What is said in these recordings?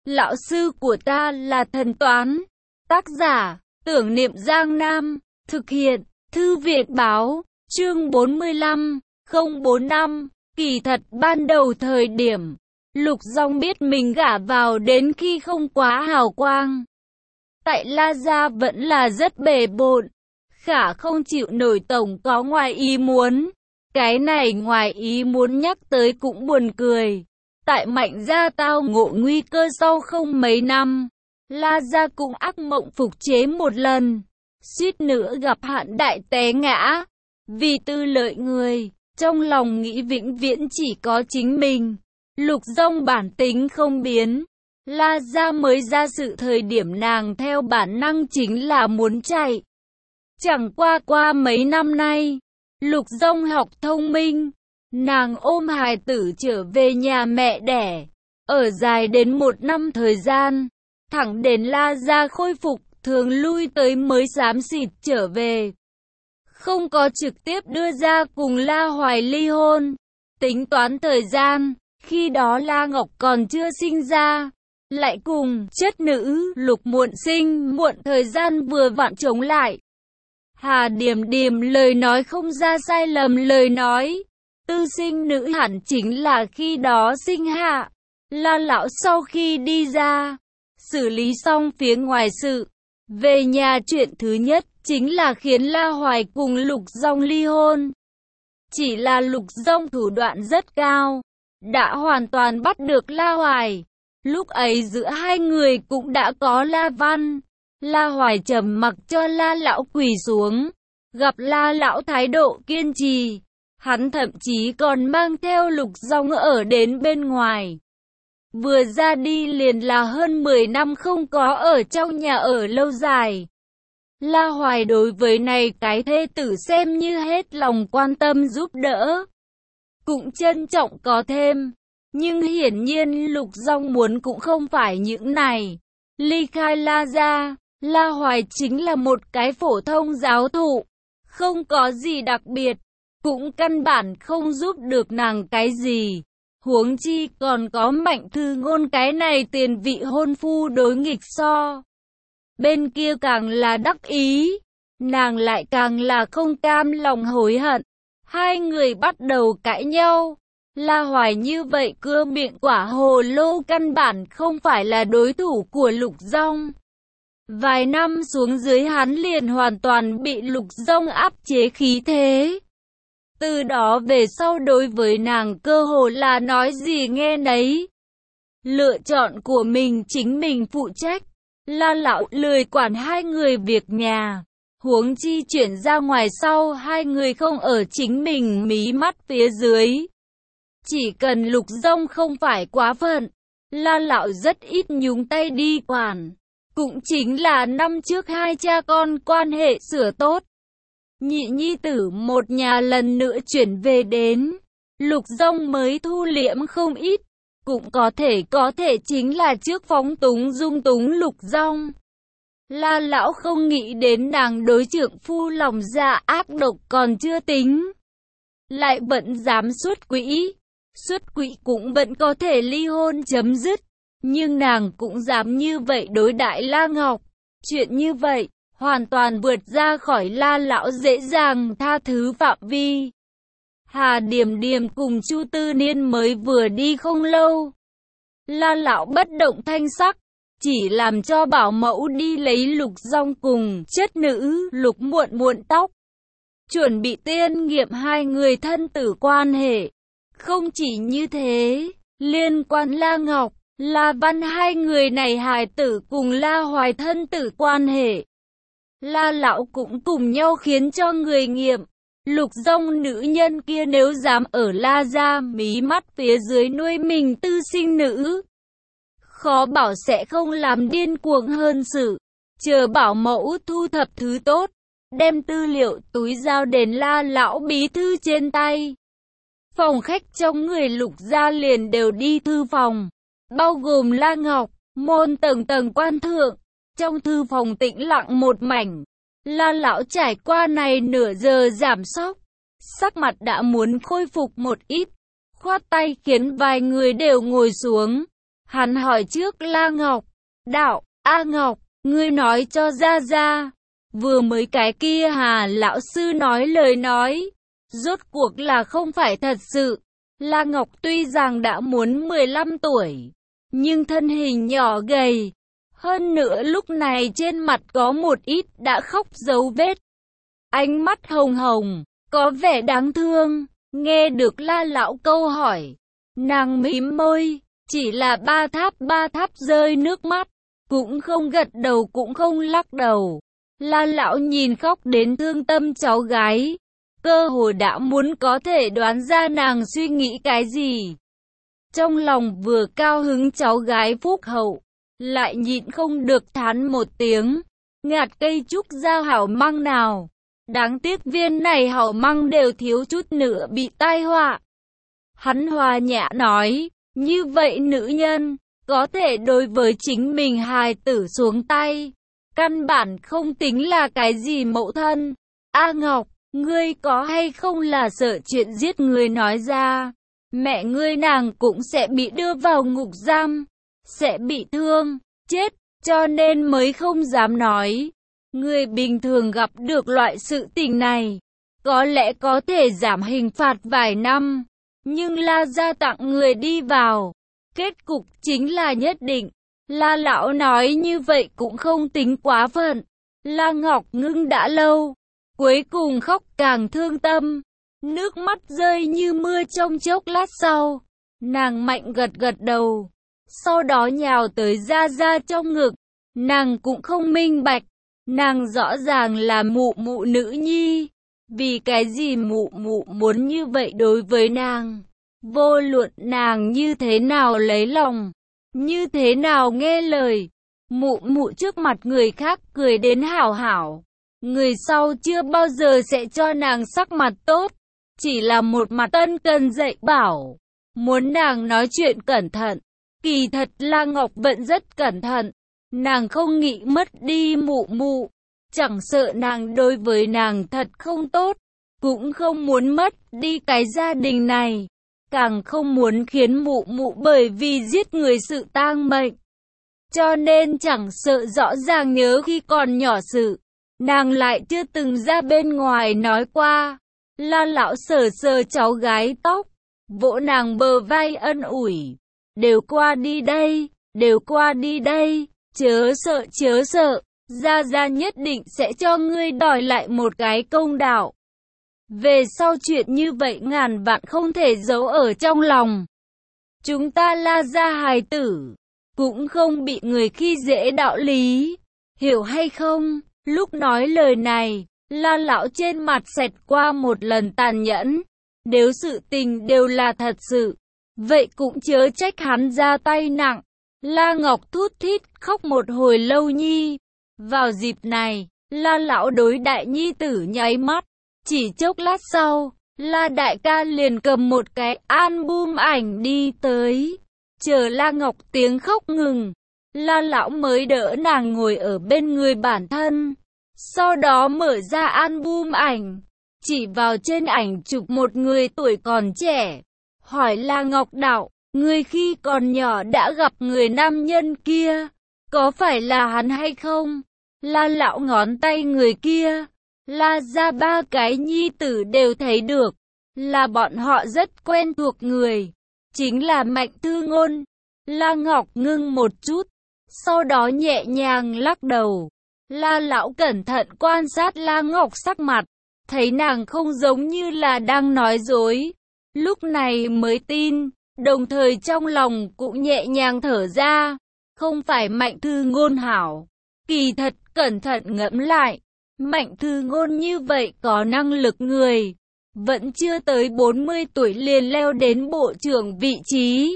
Lão sư của ta là thần toán. Tác giả, Tưởng Niệm Giang Nam. Thực hiện, Thư viện báo, chương 45, 045. Kỳ thật ban đầu thời điểm, Lục Dong biết mình gả vào đến khi không quá hào quang. Tại La Gia vẫn là rất bề bộn, khả không chịu nổi tổng có ngoài ý muốn. Cái này ngoài ý muốn nhắc tới cũng buồn cười. Tại Mạnh Gia tao ngộ nguy cơ sau không mấy năm, La Gia cũng ác mộng phục chế một lần, suýt nữa gặp hạn đại té ngã. Vì tư lợi người, trong lòng nghĩ vĩnh viễn chỉ có chính mình. Lục Dong bản tính không biến. La Gia mới ra sự thời điểm nàng theo bản năng chính là muốn chạy. Chẳng qua mấy năm nay, Lục Dong học thông minh. Nàng ôm hài tử trở về nhà mẹ đẻ, ở dài đến 1 năm thời gian, thẳng đến La Gia khôi phục, thường lui tới mới xám xịt trở về. Không có trực tiếp đưa ra cùng La Hoài ly hôn. Tính toán thời gian, khi đó La Ngọc còn chưa sinh ra, lại cùng chất nữ Lục muộn sinh, muộn thời gian vừa vặn chống lại. Hà Điềm Điềm lời nói không ra sai lầm lời nói. Tư sinh nữ hẳn chính là khi đó sinh hạ. La lão sau khi đi ra, xử lý xong phía ngoài sự, về nhà chuyện thứ nhất chính là khiến La Hoài cùng Lục Dong ly hôn. Chỉ là Lục Dong thủ đoạn rất cao, đã hoàn toàn bắt được La Hoài. Lúc ấy giữa hai người cũng đã có La Văn. La Hoài trầm mặc cho La lão quỳ xuống, gặp La lão thái độ kiên trì. Hắn thậm chí còn mang theo Lục Dong ở đến bên ngoài. Vừa ra đi liền là hơn 10 năm không có ở trong nhà ở lâu dài. La Hoài đối với này cái thê tử xem như hết lòng quan tâm giúp đỡ, cũng trân trọng có thêm. Nhưng hiển nhiên Lục Dong muốn cũng không phải những này. Ly khai La Gia, La Hoài chính là một cái phổ thông giáo thụ, không có gì đặc biệt, cũng căn bản không giúp được nàng cái gì. Huống chi còn có Mạnh Thư Ngôn cái này tiền vị hôn phu đối nghịch so. Bên kia càng là đắc ý, nàng lại càng là không cam lòng hối hận. Hai người bắt đầu cãi nhau. La Hoài như vậy cưa miệng quả hồ lô căn bản không phải là đối thủ của Lục Dong. Vài năm xuống dưới hắn liền hoàn toàn bị Lục Dong áp chế khí thế. Từ đó về sau đối với nàng cơ hồ là nói gì nghe nấy. Lựa chọn của mình chính mình phụ trách. La lão lười quản hai người việc nhà. Huống chi chuyển ra ngoài sau hai người không ở chính mình mí mắt phía dưới. Chỉ cần Lục Dong không phải quá phận, La lão rất ít nhúng tay đi quản. Cũng chính là năm trước hai cha con quan hệ sửa tốt. Nhị nhi tử một nhà lần nữa chuyển về đến, Lục Dong mới thu liễm không ít. Cũng có thể chính là trước phóng túng dung túng Lục Dong. La lão không nghĩ đến nàng đối trượng phu lòng dạ ác độc còn chưa tính, lại vẫn dám xuất quỹ. Xuất quỹ cũng vẫn có thể ly hôn chấm dứt, nhưng nàng cũng dám như vậy đối đại La Ngọc. Chuyện như vậy hoàn toàn vượt ra khỏi La lão dễ dàng tha thứ phạm vi. Hà Điềm Điềm cùng Chu Tư Niên mới vừa đi không lâu. La lão bất động thanh sắc, chỉ làm cho bảo mẫu đi lấy Lục Dong cùng chất nữ Lục muộn muộn tóc, chuẩn bị tiên nghiệm hai người thân tử quan hệ. Không chỉ như thế, liên quan La Ngọc, La Văn hai người này hài tử cùng La Hoài thân tử quan hệ, La lão cũng cùng nhau khiến cho người nghiệm. Lục Dong nữ nhân kia nếu dám ở La Gia mí mắt phía dưới nuôi mình tư sinh nữ, khó bảo sẽ không làm điên cuồng hơn sự. Chờ bảo mẫu thu thập thứ tốt, đem tư liệu túi giao đến La lão bí thư trên tay. Phòng khách trong người Lục gia liền đều đi thư phòng, bao gồm La Ngọc, môn tầng tầng quan thượng. Trong thư phòng tĩnh lặng một mảnh. La lão trải qua này nửa giờ giảm sóc, sắc mặt đã muốn khôi phục một ít, khoát tay khiến vài người đều ngồi xuống. Hắn hỏi trước La Ngọc, đạo, A Ngọc, ngươi nói cho ra, vừa mới cái kia Hà lão sư nói lời nói, rốt cuộc là không phải thật sự. La Ngọc tuy rằng đã muốn 15 tuổi, nhưng thân hình nhỏ gầy, hơn nữa lúc này trên mặt có một ít đã khóc dấu vết. Ánh mắt hồng hồng, có vẻ đáng thương. Nghe được La lão câu hỏi, nàng mím môi, chỉ là ba tháp rơi nước mắt, cũng không gật đầu cũng không lắc đầu. La lão nhìn khóc đến thương tâm cháu gái, cơ hồ đã muốn có thể đoán ra nàng suy nghĩ cái gì. Trong lòng vừa cao hứng cháu gái phúc hậu, lại nhịn không được thán một tiếng, ngạt cây trúc ra hảo măng nào. Đáng tiếc viên này hảo măng đều thiếu chút nữa bị tai họa. Hắn hòa nhã nói, như vậy nữ nhân, có thể đối với chính mình hài tử xuống tay, căn bản không tính là cái gì mẫu thân. A Ngọc, ngươi có hay không là sợ chuyện giết người nói ra, mẹ ngươi nàng cũng sẽ bị đưa vào ngục giam, sẽ bị thương, chết, cho nên mới không dám nói. Người bình thường gặp được loại sự tình này, có lẽ có thể giảm hình phạt vài năm, nhưng La gia tặng người đi vào, kết cục chính là nhất định. La lão nói như vậy cũng không tính quá phận. La Ngọc ngưng đã lâu, cuối cùng khóc càng thương tâm, nước mắt rơi như mưa trong chốc lát sau. Nàng mạnh gật gật đầu, sau đó nhào tới ra trong ngực. Nàng cũng không minh bạch, nàng rõ ràng là mụ mụ nữ nhi, vì cái gì mụ mụ muốn như vậy đối với nàng. Vô luận nàng như thế nào lấy lòng, như thế nào nghe lời, mụ mụ trước mặt người khác cười đến hảo hảo, người sau chưa bao giờ sẽ cho nàng sắc mặt tốt, chỉ là một mặt ân cần dạy bảo, muốn nàng nói chuyện cẩn thận. Kỳ thật La Ngọc vẫn rất cẩn thận, nàng không nghĩ mất đi mụ mụ, chẳng sợ nàng đối với nàng thật không tốt, cũng không muốn mất đi cái gia đình này, càng không muốn khiến mụ mụ bởi vì giết người sự tang mệnh. Cho nên chẳng sợ rõ ràng nhớ khi còn nhỏ sự, nàng lại chưa từng ra bên ngoài nói qua. La lão sờ sờ cháu gái tóc, vỗ nàng bờ vai ân ủi, đều qua đi đây, đều qua đi đây, chớ sợ, Gia nhất định sẽ cho ngươi đòi lại một cái công đạo. Về sau chuyện như vậy ngàn vạn không thể giấu ở trong lòng. Chúng ta La gia hài tử, cũng không bị người khi dễ đạo lý, hiểu hay không? Lúc nói lời này, La lão trên mặt xẹt qua một lần tàn nhẫn. Nếu sự tình đều là thật sự, vậy cũng chớ trách hắn ra tay nặng. La Ngọc thút thít khóc một hồi lâu nhi. Vào dịp này, La lão đối đại nhi tử nháy mắt. Chỉ chốc lát sau, La đại ca liền cầm một cái album ảnh đi tới. Chờ La Ngọc tiếng khóc ngừng, La lão mới đỡ nàng ngồi ở bên người bản thân. Sau đó mở ra album ảnh, chỉ vào trên ảnh chụp một người tuổi còn trẻ. Hỏi La Ngọc đạo, người khi còn nhỏ đã gặp người nam nhân kia, có phải là hắn hay không? La lão ngón tay người kia, La ra ba cái nhi tử đều thấy được, là bọn họ rất quen thuộc người, chính là Mạnh Thư Ngôn. La Ngọc ngưng một chút, sau đó nhẹ nhàng lắc đầu. La lão cẩn thận quan sát La Ngọc sắc mặt, thấy nàng không giống như là đang nói dối, lúc này mới tin, đồng thời trong lòng cũng nhẹ nhàng thở ra. Không phải Mạnh Thư Ngôn hảo, kỳ thật cẩn thận ngẫm lại, Mạnh Thư Ngôn như vậy có năng lực người, vẫn chưa tới 40 tuổi liền leo đến bộ trưởng vị trí.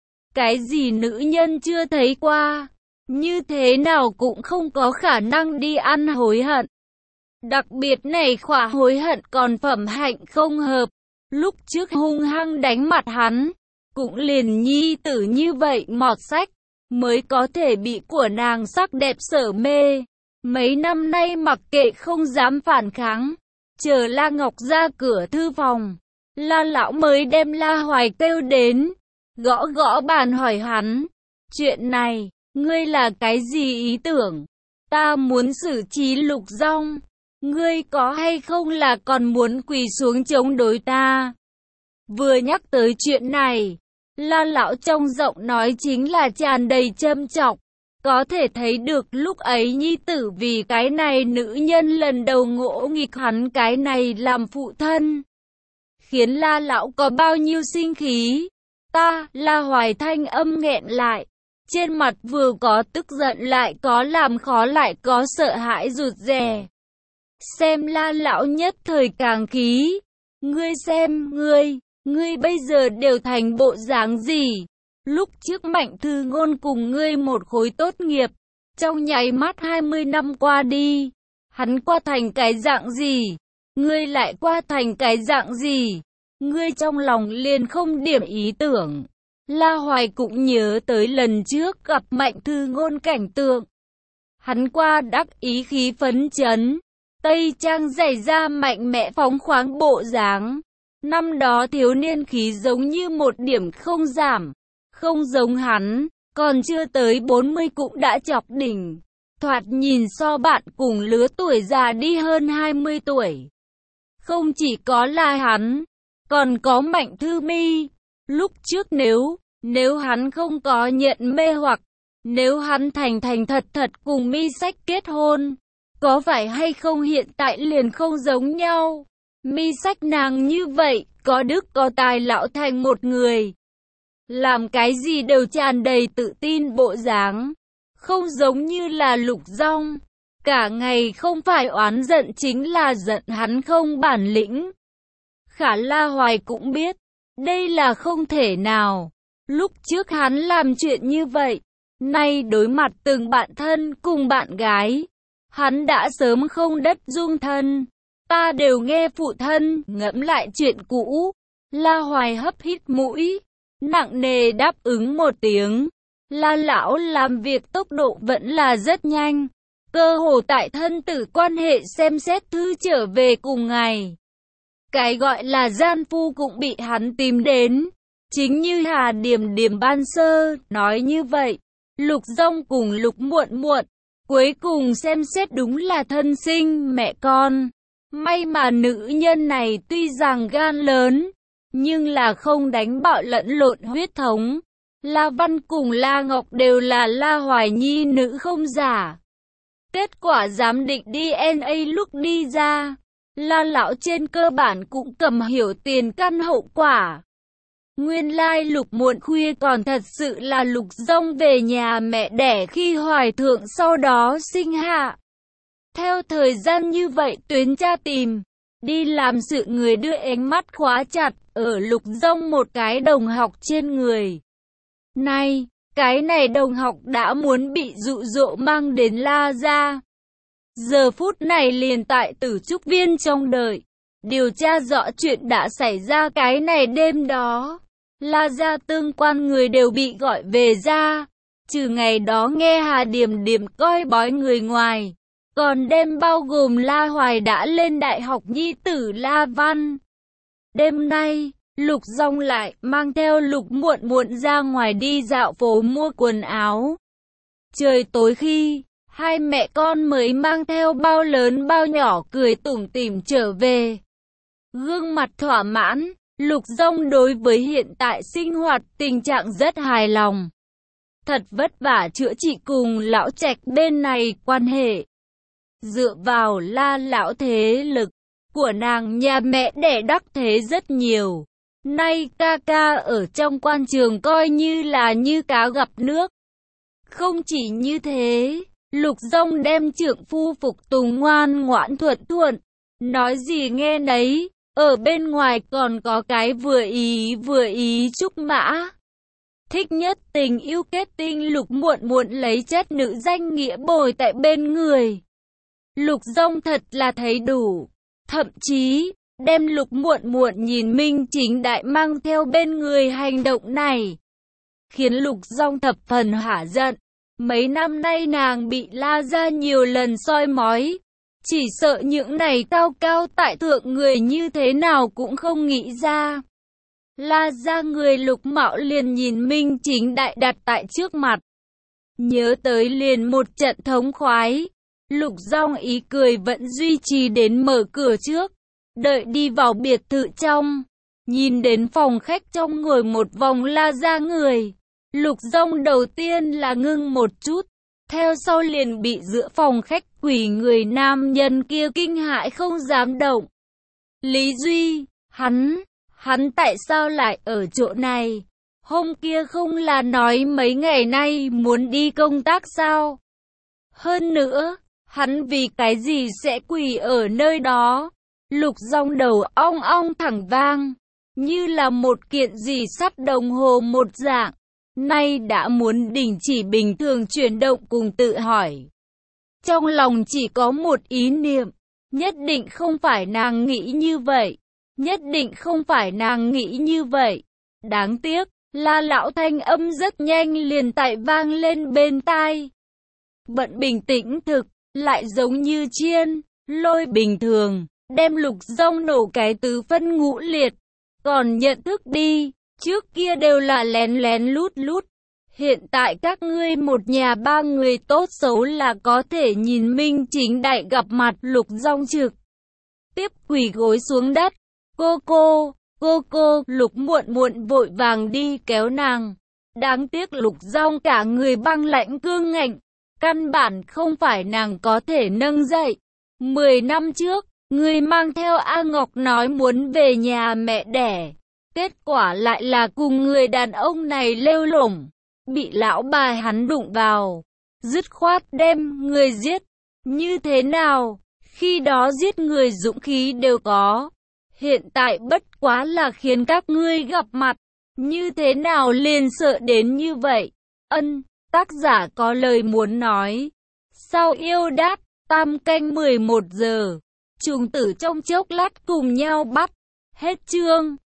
Cái gì nữ nhân chưa thấy qua, như thế nào cũng không có khả năng đi ăn hối hận. Đặc biệt này khỏa hối hận còn phẩm hạnh không hợp, lúc trước hung hăng đánh mặt hắn, cũng liền nhi tử như vậy mọt sách, mới có thể bị của nàng sắc đẹp sở mê. Mấy năm nay mặc kệ không dám phản kháng, chờ La Ngọc ra cửa thư phòng, La lão mới đem La Hoài kêu đến, gõ gõ bàn hỏi hắn, Chuyện này, ngươi là cái gì ý tưởng? Ta muốn xử trí Lục Dong. Ngươi có hay không là còn muốn quỳ xuống chống đối ta? Vừa nhắc tới chuyện này, La lão trong giọng nói chính là tràn đầy châm chọc. Có thể thấy được lúc ấy nhi tử vì cái này nữ nhân lần đầu ngỗ nghịch hắn cái này làm phụ thân. Khiến La lão có bao nhiêu sinh khí. Ta, La Hoài thanh âm nghẹn lại. Trên mặt vừa có tức giận lại có làm khó lại có sợ hãi rụt rè. Xem La lão nhất thời càng khí. Ngươi xem, ngươi bây giờ đều thành bộ dáng gì? Lúc trước Mạnh Thư Ngôn cùng ngươi một khối tốt nghiệp, trong nháy mắt 20 năm qua đi, hắn qua thành cái dạng gì? Ngươi lại qua thành cái dạng gì? Ngươi trong lòng liền không điểm ý tưởng. La Hoài cũng nhớ tới lần trước gặp Mạnh Thư Ngôn cảnh tượng. Hắn qua đắc ý khí phấn chấn, tây trang giày da mạnh mẽ phóng khoáng bộ dáng. Năm đó thiếu niên khí giống như một điểm không giảm, không giống hắn, còn chưa tới 40 cũng đã chọc đỉnh. Thoạt nhìn so bạn cùng lứa tuổi già đi hơn 20 tuổi. Không chỉ có là hắn, còn có Mạnh Thư Mi. Lúc trước nếu hắn không có nhận mê hoặc, nếu hắn thành thật cùng Mi Sách kết hôn, có phải hay không hiện tại liền không giống nhau. Mi Sách nàng như vậy, có đức có tài lão thành một người. Làm cái gì đều tràn đầy tự tin bộ dáng, không giống như là Lục Dong. Cả ngày không phải oán giận chính là giận hắn không bản lĩnh. Khả La Hoài cũng biết, đây là không thể nào. Lúc trước hắn làm chuyện như vậy, nay đối mặt từng bạn thân cùng bạn gái, hắn đã sớm không đất dung thân. Ta đều nghe phụ thân ngẫm lại chuyện cũ. La Hoài hấp hít mũi, nặng nề đáp ứng một tiếng. La lão làm việc tốc độ vẫn là rất nhanh, cơ hồ tại thân tử quan hệ xem xét thư trở về cùng ngày. Cái gọi là gian phu cũng bị hắn tìm đến. Chính như Hà Điềm ban sơ nói như vậy, Lục Dong cùng Lục Muộn Muộn, cuối cùng xem xét đúng là thân sinh mẹ con. May mà nữ nhân này tuy rằng gan lớn, nhưng là không đánh bạo lẫn lộn huyết thống. La Văn cùng La Ngọc đều là La Hoài nhi nữ không giả. Kết quả giám định DNA lúc đi ra, La lão trên cơ bản cũng cầm hiểu tiền căn hậu quả. Nguyên lai Lục Muộn khuya còn thật sự là Lục Dong về nhà mẹ đẻ khi hoài thượng sau đó sinh hạ. Theo thời gian như vậy tuyến tra tìm, đi làm sự người đưa ánh mắt khóa chặt ở Lục Dong một cái đồng học trên người. Này, cái này đồng học đã muốn bị dụ dỗ mang đến La gia. Giờ phút này liền tại Tử Trúc Viên trong đợi, điều tra rõ chuyện đã xảy ra cái này đêm đó. La gia tương quan người đều bị gọi về ra, trừ ngày đó nghe Hà Điềm coi bói người ngoài, còn đêm bao gồm La Hoài đã lên đại học nhi tử La Văn. Đêm nay, Lục Dong lại mang theo Lục Muộn Muộn ra ngoài đi dạo phố mua quần áo. Trời tối khi, hai mẹ con mới mang theo bao lớn bao nhỏ cười tủm tỉm trở về. Gương mặt thỏa mãn, Lục Dong đối với hiện tại sinh hoạt tình trạng rất hài lòng. Thật vất vả chữa trị cùng lão Trạch bên này quan hệ. Dựa vào La lão thế lực của nàng nhà mẹ đẻ đắc thế rất nhiều. Nay ca ca ở trong quan trường coi như là như cá gặp nước. Không chỉ như thế, Lục Dong đem trượng phu phục tùng ngoan ngoãn thuận, nói gì nghe nấy. Ở bên ngoài còn có cái vừa ý Trúc Mã. Thích nhất tình yêu kết tinh Lục Muộn Muộn lấy chất nữ danh nghĩa bồi tại bên người. Lục Dong thật là thấy đủ. Thậm chí, đem Lục Muộn Muộn nhìn minh chính đại mang theo bên người hành động này, khiến Lục Dong thập phần hả giận. Mấy năm nay nàng bị La gia nhiều lần soi mói. Chỉ sợ những này cao cao tại thượng người như thế nào cũng không nghĩ ra. La gia người Lục Mạo liền nhìn Minh Chính Đại đặt tại trước mặt. Nhớ tới liền một trận thống khoái. Lục Dong ý cười vẫn duy trì đến mở cửa trước. Đợi đi vào biệt thự trong. Nhìn đến phòng khách trong ngồi một vòng La gia người. Lục Dong đầu tiên là ngưng một chút. Theo sau liền bị giữa phòng khách quỳ người nam nhân kia kinh hãi không dám động. Lý Duy, hắn tại sao lại ở chỗ này? Hôm kia không là nói mấy ngày nay muốn đi công tác sao? Hơn nữa, hắn vì cái gì sẽ quỳ ở nơi đó? Lục Dong đầu ong ong thẳng vang, như là một kiện gì sắt đồng hồ một dạng. Nay đã muốn đình chỉ bình thường chuyển động cùng tự hỏi. Trong lòng chỉ có một ý niệm, nhất định không phải nàng nghĩ như vậy, nhất định không phải nàng nghĩ như vậy. Đáng tiếc, La lão thanh âm rất nhanh liền tại vang lên bên tai. Bận bình tĩnh thực, lại giống như chiên, lôi bình thường, đem Lục Dong nổ cái tứ phân ngũ liệt. Còn nhận thức đi, trước kia đều là lén lén lút lút. Hiện tại các ngươi một nhà ba người tốt xấu là có thể nhìn Minh Chính Đại gặp mặt. Lục Dong trực tiếp quỳ gối xuống đất. Cô, Lục Muộn Muộn vội vàng đi kéo nàng. Đáng tiếc Lục Dong cả người băng lãnh cương ngạnh, căn bản không phải nàng có thể nâng dậy. 10 năm trước, người mang theo A Ngọc nói muốn về nhà mẹ đẻ. Kết quả lại là cùng người đàn ông này lêu lổng, bị lão bà hắn đụng vào, dứt khoát đem người giết. Như thế nào? Khi đó giết người dũng khí đều có. Hiện tại bất quá là khiến các ngươi gặp mặt. Như thế nào liền sợ đến như vậy? Tác giả có lời muốn nói. Sao yêu đát, tam canh 11 giờ. Trùng tử trong chốc lát cùng nhau bắt. Hết chương.